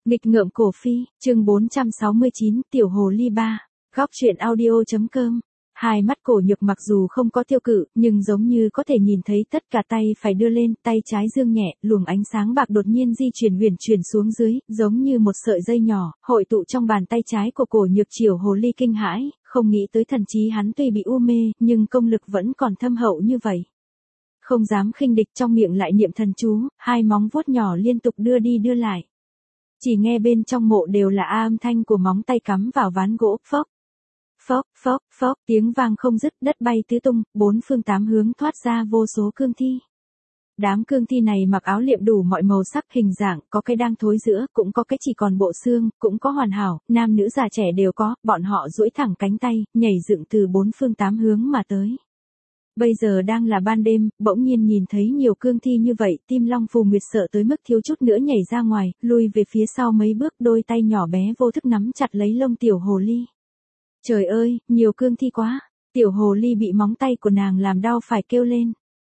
Nghịch ngợm cổ phi, chương 469, Tiểu Hồ Ly 3, góc truyện audio.com. Hai mắt Cổ Nhược mặc dù không có tiêu cự, nhưng giống như có thể nhìn thấy tất cả tay phải đưa lên, tay trái dương nhẹ, luồng ánh sáng bạc đột nhiên di chuyển huyền chuyển xuống dưới, giống như một sợi dây nhỏ, hội tụ trong bàn tay trái của Cổ Nhược. Tiểu Hồ Ly kinh hãi, không nghĩ tới thần trí hắn tuy bị u mê, nhưng công lực vẫn còn thâm hậu như vậy. Không dám khinh địch, trong miệng lại niệm thần chú, hai móng vuốt nhỏ liên tục đưa đi đưa lại. Chỉ nghe bên trong mộ đều là âm thanh của móng tay cắm vào ván gỗ, phốc. Phốc, phốc, phốc, tiếng vang không dứt, đất bay tứ tung, bốn phương tám hướng thoát ra vô số cương thi. Đám cương thi này mặc áo liệm đủ mọi màu sắc hình dạng, có cái đang thối giữa, cũng có cái chỉ còn bộ xương, cũng có hoàn hảo, nam nữ già trẻ đều có, bọn họ duỗi thẳng cánh tay, nhảy dựng từ bốn phương tám hướng mà tới. Bây giờ đang là ban đêm, bỗng nhiên nhìn thấy nhiều cương thi như vậy, tim Long Phù Nguyệt sợ tới mức thiếu chút nữa nhảy ra ngoài, lui về phía sau mấy bước, đôi tay nhỏ bé vô thức nắm chặt lấy lông Tiểu Hồ Ly. Trời ơi, nhiều cương thi quá. Tiểu Hồ Ly bị móng tay của nàng làm đau phải kêu lên.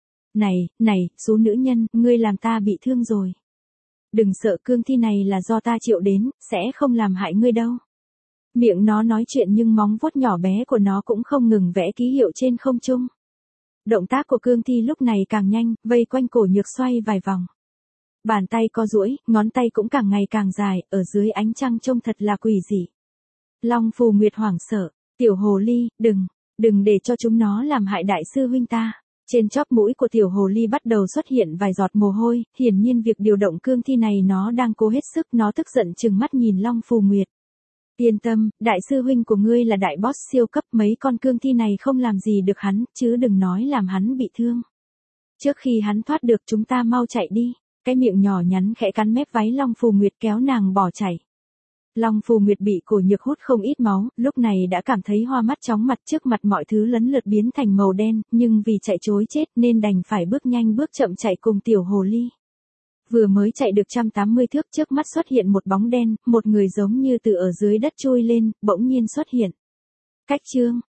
Này, số nữ nhân, ngươi làm ta bị thương rồi. Đừng sợ, cương thi này là do ta triệu đến, sẽ không làm hại ngươi đâu. Miệng nó nói chuyện nhưng móng vuốt nhỏ bé của nó cũng không ngừng vẽ ký hiệu trên không trung. Động tác của cương thi lúc này càng nhanh, vây quanh Cổ Nhược xoay vài vòng. Bàn tay co duỗi, ngón tay cũng càng ngày càng dài, ở dưới ánh trăng trông thật là quỷ dị. Long Phù Nguyệt hoảng sợ, Tiểu Hồ Ly, đừng để cho chúng nó làm hại đại sư huynh ta. Trên chóp mũi của Tiểu Hồ Ly bắt đầu xuất hiện vài giọt mồ hôi, hiển nhiên việc điều động cương thi này nó đang cố hết sức, nó tức giận trừng mắt nhìn Long Phù Nguyệt. Yên tâm, đại sư huynh của ngươi là đại boss siêu cấp, mấy con cương thi này không làm gì được hắn, chứ đừng nói làm hắn bị thương. Trước khi hắn thoát được chúng ta mau chạy đi. Cái miệng nhỏ nhắn khẽ cắn mép váy Long Phù Nguyệt kéo nàng bỏ chạy. Long Phù Nguyệt bị Cổ Nhược hút không ít máu, lúc này đã cảm thấy hoa mắt chóng mặt, trước mặt mọi thứ lấn lượt biến thành màu đen, nhưng vì chạy trối chết nên đành phải bước nhanh bước chậm chạy cùng Tiểu Hồ Ly. Vừa mới chạy được 180 thước, trước mắt xuất hiện một bóng đen, một người giống như từ ở dưới đất trôi lên, bỗng nhiên xuất hiện. Cách chương,